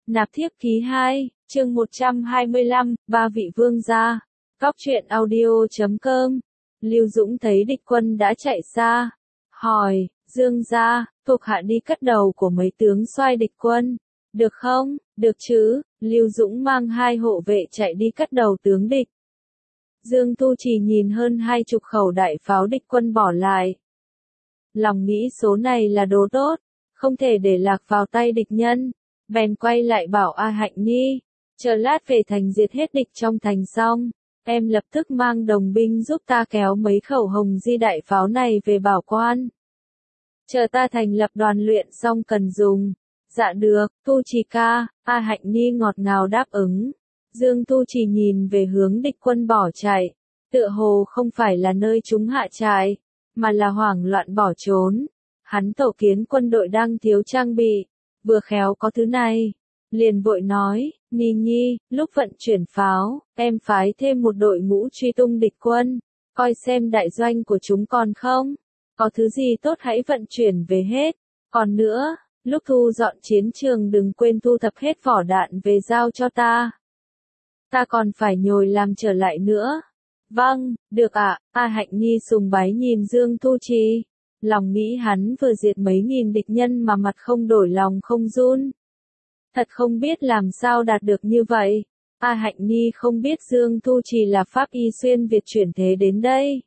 Nạp thiếp ký 2, chương 125, ba vị vương gia. Cóc truyện audio.com. Lưu Dũng thấy địch quân đã chạy xa. Hỏi, Dương gia, thuộc hạ đi cất đầu của mấy tướng soai địch quân. Được không? Được chứ. Lưu Dũng mang 2 hộ vệ chạy đi cất đầu tướng địch. Dương Tu Trì nhìn hơn 20 khẩu đại pháo địch quân bỏ lại. Lòng nghĩ số này là đồ tốt, không thể để lạc vào tay địch nhân. Bèn quay lại bảo A Hạnh Nhi, chờ lát về thành diệt hết địch trong thành xong, em lập tức mang đồng binh giúp ta kéo mấy khẩu hồng di đại pháo này về bảo quan. Chờ ta thành lập đoàn luyện xong cần dùng. Dạ được, Tu Trì ca. A Hạnh Nhi ngọt ngào đáp ứng. Dương Tu Trì nhìn về hướng địch quân bỏ chạy, tựa hồ không phải là nơi chúng hạ trại, mà là hoảng loạn bỏ trốn. Hắn tổ kiến quân đội đang thiếu trang bị, vừa khéo có thứ này, liền vội nói, Ni Nhi, lúc vận chuyển pháo, em phái thêm một đội ngũ truy tung địch quân, coi xem đại doanh của chúng còn không, có thứ gì tốt hãy vận chuyển về hết, còn nữa, lúc thu dọn chiến trường đừng quên thu thập hết vỏ đạn về giao cho ta. Ta còn phải nhồi làm trở lại nữa. Vâng, được ạ. A Hạnh Nhi sùng bái nhìn Dương Tu Trì. Lòng nghĩ hắn vừa diệt mấy nghìn địch nhân mà mặt không đổi lòng không run. Thật không biết làm sao đạt được như vậy. A Hạnh Nhi không biết Dương Tu Trì là pháp y xuyên Việt chuyển thế đến đây.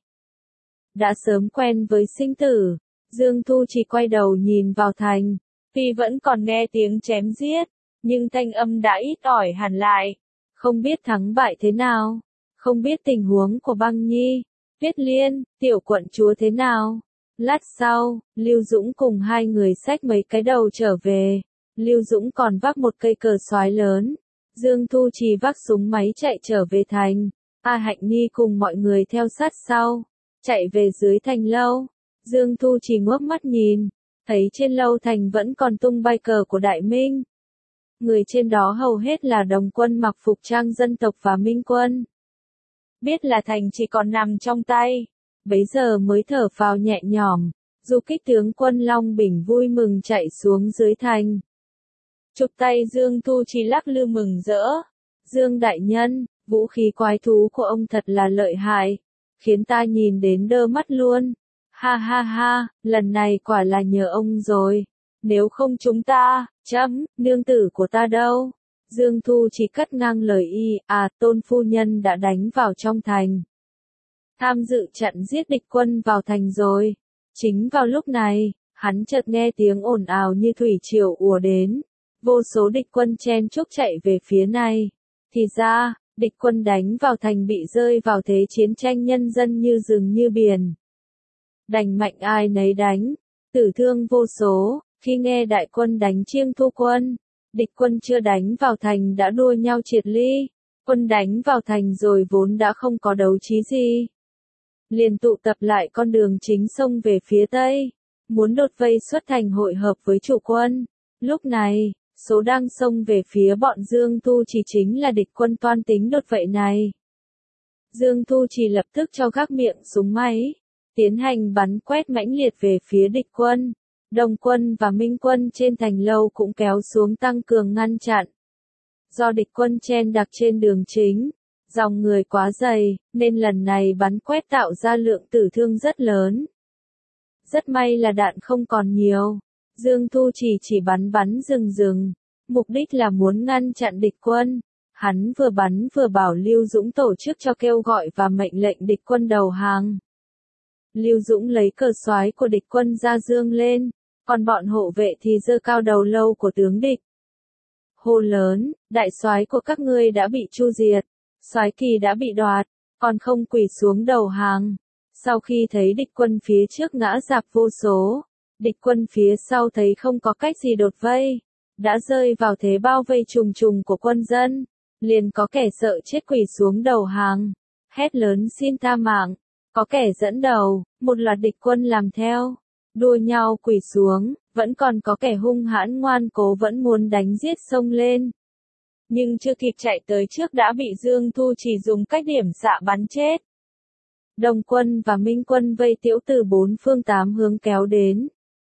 Đã sớm quen với sinh tử, Dương Tu Trì quay đầu nhìn vào thành. Tuy vẫn còn nghe tiếng chém giết, nhưng thanh âm đã ít ỏi hẳn lại. Không biết thắng bại thế nào, không biết tình huống của Băng Nhi, Tuyết Liên, tiểu quận chúa thế nào. Lát sau, Lưu Dũng cùng 2 người xách mấy cái đầu trở về. Lưu Dũng còn vác một cây cờ soái lớn. Dương Tu Trì vác súng máy chạy trở về thành. A Hạnh Nhi cùng mọi người theo sát sau, chạy về dưới thành lâu. Dương Tu Trì ngước mắt nhìn, thấy trên lâu thành vẫn còn tung bay cờ của Đại Minh. Người trên đó hầu hết là đồng quân mặc phục trang dân tộc và minh quân. Biết là thành chỉ còn nằm trong tay, bấy giờ mới thở phào nhẹ nhõm. Du kích tướng quân Long Bình vui mừng chạy xuống dưới thành. Chụp tay Dương Tu Trì lắc lư mừng rỡ. Dương đại nhân, vũ khí quái thú của ông thật là lợi hại, khiến ta nhìn đến đơ mắt luôn. Ha ha ha, lần này quả là nhờ ông rồi. Nếu không chúng ta, nương tử của ta đâu? Dương Thu chỉ cắt ngang lời y, Tôn phu nhân đã đánh vào trong thành. Tham dự chặn giết địch quân vào thành rồi. Chính vào lúc này, hắn chợt nghe tiếng ồn ào như thủy triều ùa đến. Vô số địch quân chen chúc chạy về phía này. Thì ra, địch quân đánh vào thành bị rơi vào thế chiến tranh nhân dân như rừng như biển. Đành mạnh ai nấy đánh, tử thương vô số. Khi nghe đại quân đánh Chiêng Thu quân, địch quân chưa đánh vào thành đã đua nhau triệt ly. Quân đánh vào thành rồi vốn đã không có đấu trí gì, liền tụ tập lại con đường chính sông về phía tây, muốn đột vây xuất thành hội hợp với chủ quân. Lúc này, số đang xông về phía bọn Dương Tu Trì chính là địch quân toan tính đột vậy này. Dương Tu Trì lập tức cho gác miệng súng máy, tiến hành bắn quét mãnh liệt về phía địch quân. Đồng quân và minh quân trên thành lâu cũng kéo xuống tăng cường ngăn chặn. Do địch quân chen đặc trên đường chính, dòng người quá dày, nên lần này bắn quét tạo ra lượng tử thương rất lớn. Rất may là đạn không còn nhiều. Dương Tu chỉ bắn rừng, mục đích là muốn ngăn chặn địch quân. Hắn vừa bắn vừa bảo Lưu Dũng tổ chức cho kêu gọi và mệnh lệnh địch quân đầu hàng. Lưu Dũng lấy cờ soái của địch quân ra dương lên, còn bọn hộ vệ thì giơ cao đầu lâu của tướng địch. Hô lớn, đại soái của các ngươi đã bị chu diệt, soái kỳ đã bị đoạt, còn không quỳ xuống đầu hàng. Sau khi thấy địch quân phía trước ngã rạp vô số, địch quân phía sau thấy không có cách gì đột vây, đã rơi vào thế bao vây trùng trùng của quân dân, liền có kẻ sợ chết quỳ xuống đầu hàng, hét lớn xin tha mạng, có kẻ dẫn đầu, một loạt địch quân làm theo, đua nhau quỳ xuống, vẫn còn có kẻ hung hãn ngoan cố vẫn muốn đánh giết xông lên. Nhưng chưa kịp chạy tới trước đã bị Dương Thu chỉ dùng cách điểm xạ bắn chết. Đồng quân và minh quân vây tiễu từ 4 phương 8 hướng kéo đến.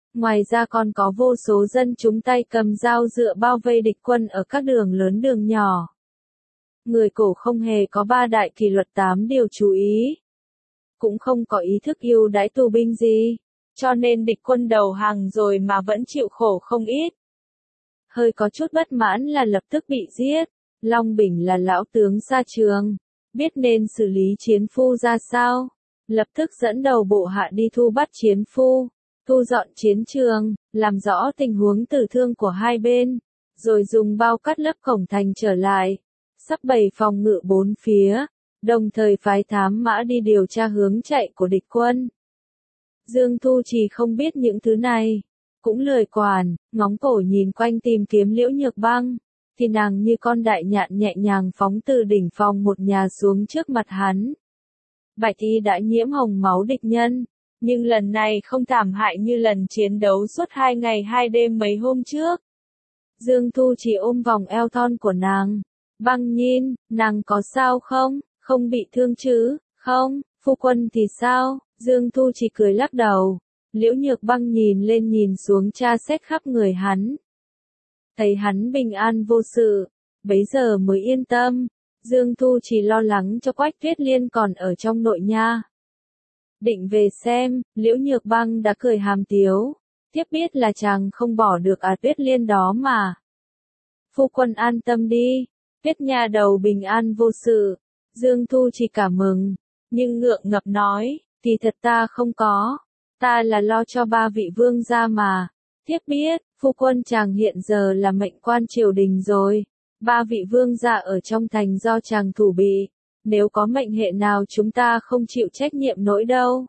Ngoài ra còn có vô số dân chúng tay cầm dao dựa bao vây địch quân ở các đường lớn đường nhỏ. Người cổ không hề có 3 đại kỷ luật 8 điều chú ý. Cũng không có ý thức ưu đãi tù binh gì. Cho nên địch quân đầu hàng rồi mà vẫn chịu khổ không ít. Hơi có chút bất mãn là lập tức bị giết. Long Bình là lão tướng xa trường. Biết nên xử lý chiến phu ra sao. Lập tức dẫn đầu bộ hạ đi thu bắt chiến phu. Thu dọn chiến trường, làm rõ tình huống tử thương của hai bên. Rồi dùng bao cắt lấp cổng thành trở lại. Sắp bày phòng ngự bốn phía. Đồng thời phái thám mã đi điều tra hướng chạy của địch quân. Dương Thu Trì không biết những thứ này. Cũng lười quản, ngóng cổ nhìn quanh tìm kiếm Liễu Nhược Băng. Thì nàng như con đại nhạn nhẹ nhàng phóng từ đỉnh phòng một nhà xuống trước mặt hắn. Bạch y đã nhiễm hồng máu địch nhân. Nhưng lần này không thảm hại như lần chiến đấu suốt 2 ngày 2 đêm mấy hôm trước. Dương Thu Trì ôm vòng eo thon của nàng. Băng Nhin, nàng có sao không? Không bị thương chứ? Không, phu quân thì sao? Dương Thu Trì cười lắc đầu. Liễu Nhược Băng nhìn lên nhìn xuống tra xét khắp người hắn. Thấy hắn bình an vô sự, bấy giờ mới yên tâm. Dương Thu Trì lo lắng cho Quách Tuyết Liên còn ở trong nội nha. Định về xem, Liễu Nhược Băng đã cười hàm tiếu. Tiếp biết là chàng không bỏ được Tuyết Liên đó mà. Phu quân an tâm đi, Tuyết nha đầu bình an vô sự. Dương Thu Trì cảm mừng, nhưng ngượng ngập nói, thì thật ta không có. Ta là lo cho 3 vị vương gia mà. Thiếp biết, phu quân chàng hiện giờ là mệnh quan triều đình rồi. 3 vị vương gia ở trong thành do chàng thủ bị. Nếu có mệnh hệ nào chúng ta không chịu trách nhiệm nổi đâu.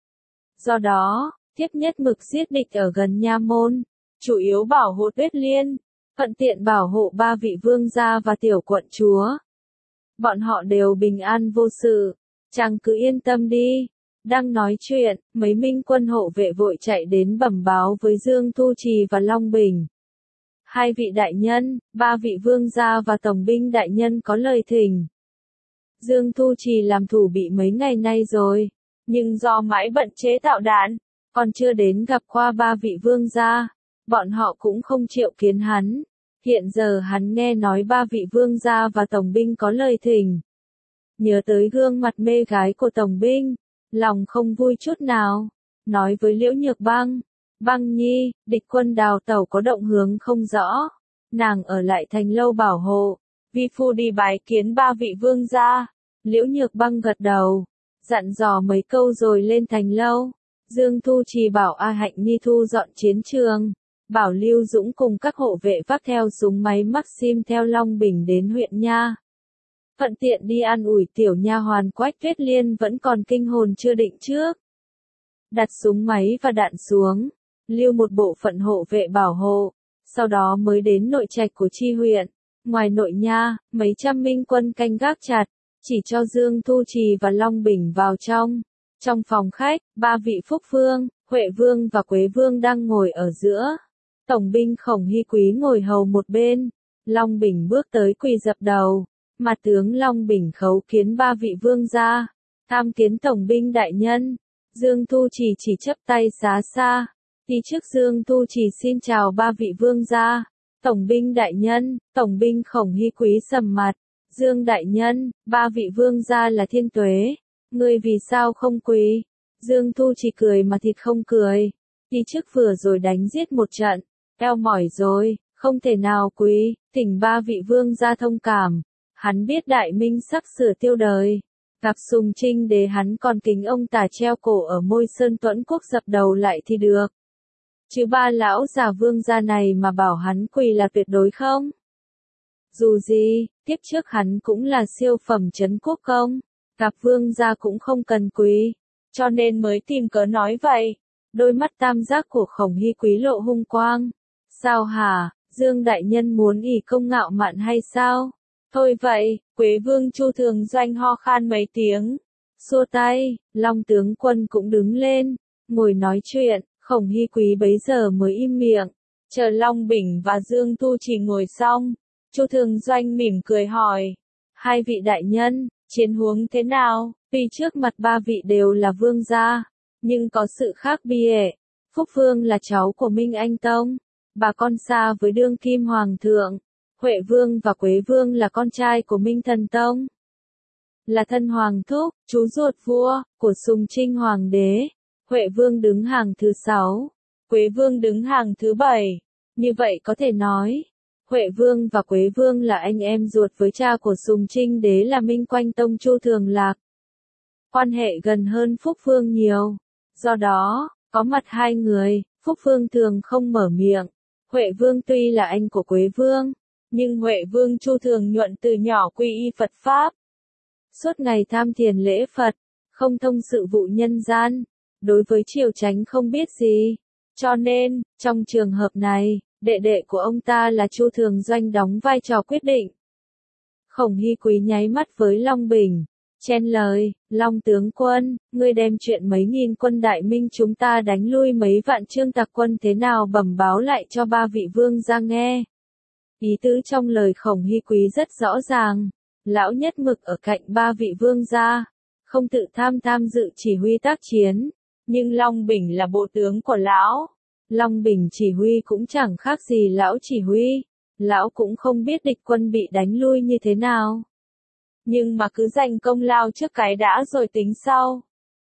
Do đó, thiếp nhất mực giết địch ở gần nha môn. Chủ yếu bảo hộ Tuyết Liên. Thuận tiện bảo hộ 3 vị vương gia và tiểu quận chúa. Bọn họ đều bình an vô sự. Chàng cứ yên tâm đi. Đang nói chuyện, mấy minh quân hộ vệ vội chạy đến bẩm báo với Dương Thu Trì và Long Bình. 2 vị đại nhân, 3 vị vương gia và tổng binh đại nhân có lời thỉnh. Dương Thu Trì làm thủ bị mấy ngày nay rồi, nhưng do mãi bận chế tạo đạn, còn chưa đến gặp qua 3 vị vương gia. Bọn họ cũng không chịu kiến hắn. Hiện giờ hắn nghe nói 3 vị vương gia và tổng binh có lời thỉnh. Nhớ tới gương mặt mê gái của tổng binh. Lòng không vui chút nào, nói với Liễu Nhược Băng, Băng Nhi, địch quân đào tẩu có động hướng không rõ, nàng ở lại thành lâu bảo hộ, vi phu đi bái kiến 3 vị vương gia. Liễu Nhược Băng gật đầu, dặn dò mấy câu rồi lên thành lâu. Dương Thu Trì bảo A Hạnh Nhi thu dọn chiến trường, bảo Lưu Dũng cùng các hộ vệ vác theo súng máy Maxim theo Long Bình đến huyện Nha. Thuận tiện đi an ủi tiểu nha hoàn Quách Tuyết Liên vẫn còn kinh hồn chưa định trước. Đặt súng máy và đạn xuống, lưu một bộ phận hộ vệ bảo hộ, sau đó mới đến nội trạch của chi huyện. Ngoài nội nha, mấy trăm minh quân canh gác chặt, chỉ cho Dương Thu Trì và Long Bình vào trong. Trong phòng khách, 3 vị Phúc Vương, Huệ Vương và Quế Vương đang ngồi ở giữa. Tổng binh Khổng Hy Quý ngồi hầu một bên. Long Bình bước tới quỳ dập đầu. Mặt tướng Long Bình khấu kiến 3 vị vương gia, tham kiến tổng binh đại nhân. Dương Thu Trì chỉ chắp tay xá xa. Đi trước Dương Thu Trì xin chào 3 vị vương gia. Tổng binh đại nhân, tổng binh Khổng Hy Quý sầm mặt. Dương đại nhân, 3 vị vương gia là Thiên Tuế. Ngươi vì sao không quỳ? Dương Thu Trì cười mà thịt không cười. Đi trước vừa rồi đánh giết một trận, eo mỏi rồi, không thể nào quỳ, thỉnh 3 vị vương gia thông cảm. Hắn biết đại minh sắp sửa tiêu đời. Gặp Sùng Trinh Đế hắn còn kính ông tà treo cổ ở môi sơn Tuẫn Quốc dập đầu lại thì được. Chứ 3 lão già vương gia này mà bảo hắn quỳ là tuyệt đối không? Dù gì, tiếp trước hắn cũng là siêu phẩm trấn quốc công. Gặp vương gia cũng không cần quỳ. Cho nên mới tìm cớ nói vậy. Đôi mắt tam giác của Khổng Hy Quý lộ hung quang. Sao hả, Dương đại nhân muốn ỷ công ngạo mạn hay sao? Thôi vậy, Quế Vương Chu Thường Doanh ho khan mấy tiếng. Xua tay, Long tướng quân cũng đứng lên, ngồi nói chuyện. Khổng Hy Quý bấy giờ mới im miệng. Chờ Long Bình và Dương Thu Trì ngồi xong, Chu Thường Doanh mỉm cười hỏi. 2 vị đại nhân, chiến huống thế nào? Tuy trước mặt 3 vị đều là vương gia, nhưng có sự khác biệt. Phúc Vương là cháu của Minh Anh Tông, bà con xa với đương kim hoàng thượng. Huệ Vương và Quế Vương là con trai của Minh Thần Tông, là thân hoàng thúc, chú ruột vua, của Sùng Trinh Hoàng đế. Huệ Vương đứng hàng thứ 6, Quế Vương đứng hàng thứ 7. Như vậy có thể nói, Huệ Vương và Quế Vương là anh em ruột với cha của Sùng Trinh đế là Minh Quanh Tông Chu Thường Lạc. Quan hệ gần hơn Phúc Vương nhiều. Do đó, có mặt hai người, Phúc Vương thường không mở miệng. Huệ Vương tuy là anh của Quế Vương, nhưng Huệ Vương Chu Thường Nhuận từ nhỏ quy y Phật Pháp. Suốt ngày tham thiền lễ Phật, không thông sự vụ nhân gian, đối với triều chánh không biết gì. Cho nên, trong trường hợp này, đệ đệ của ông ta là Chu Thường Doanh đóng vai trò quyết định. Khổng Hy Quý nháy mắt với Long Bình, chen lời, Long tướng quân, ngươi đem chuyện mấy nghìn quân Đại Minh chúng ta đánh lui mấy vạn Trương tặc quân thế nào bẩm báo lại cho ba vị vương gia nghe. Ý tứ trong lời Khổng Hy Quý rất rõ ràng, lão nhất mực ở cạnh ba vị vương gia, không tự tham dự chỉ huy tác chiến, nhưng Long Bình là bộ tướng của lão. Long Bình chỉ huy cũng chẳng khác gì lão chỉ huy, lão cũng không biết địch quân bị đánh lui như thế nào. Nhưng mà cứ giành công lao trước cái đã rồi tính sau.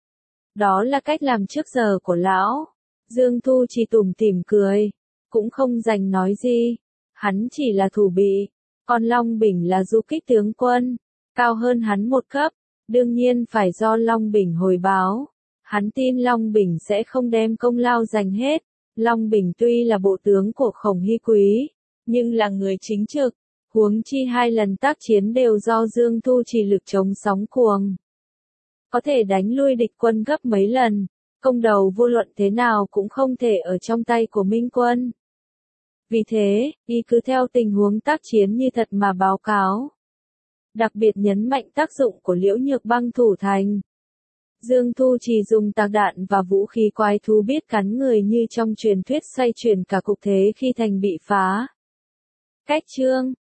Đó là cách làm trước giờ của lão. Dương Thu chỉ tủm tỉm cười, cũng không giành nói gì, hắn chỉ là thủ bị, còn Long Bình là du kích tướng quân, cao hơn hắn một cấp, đương nhiên phải do Long Bình hồi báo. Hắn tin Long Bình sẽ không đem công lao giành hết. Long Bình tuy là bộ tướng của Khổng Hy Quý, nhưng là người chính trực, huống chi hai lần tác chiến đều do Dương Thu trì lực chống sóng cuồng. Có thể đánh lui địch quân gấp mấy lần, công đầu vô luận thế nào cũng không thể ở trong tay của Minh quân. Vì thế, y cứ theo tình huống tác chiến như thật mà báo cáo. Đặc biệt nhấn mạnh tác dụng của Liễu Nhược Băng thủ thành. Dương Thu chỉ dùng tạc đạn và vũ khí quái thú biết cắn người như trong truyền thuyết xoay chuyển cả cục thế khi thành bị phá. Cách chương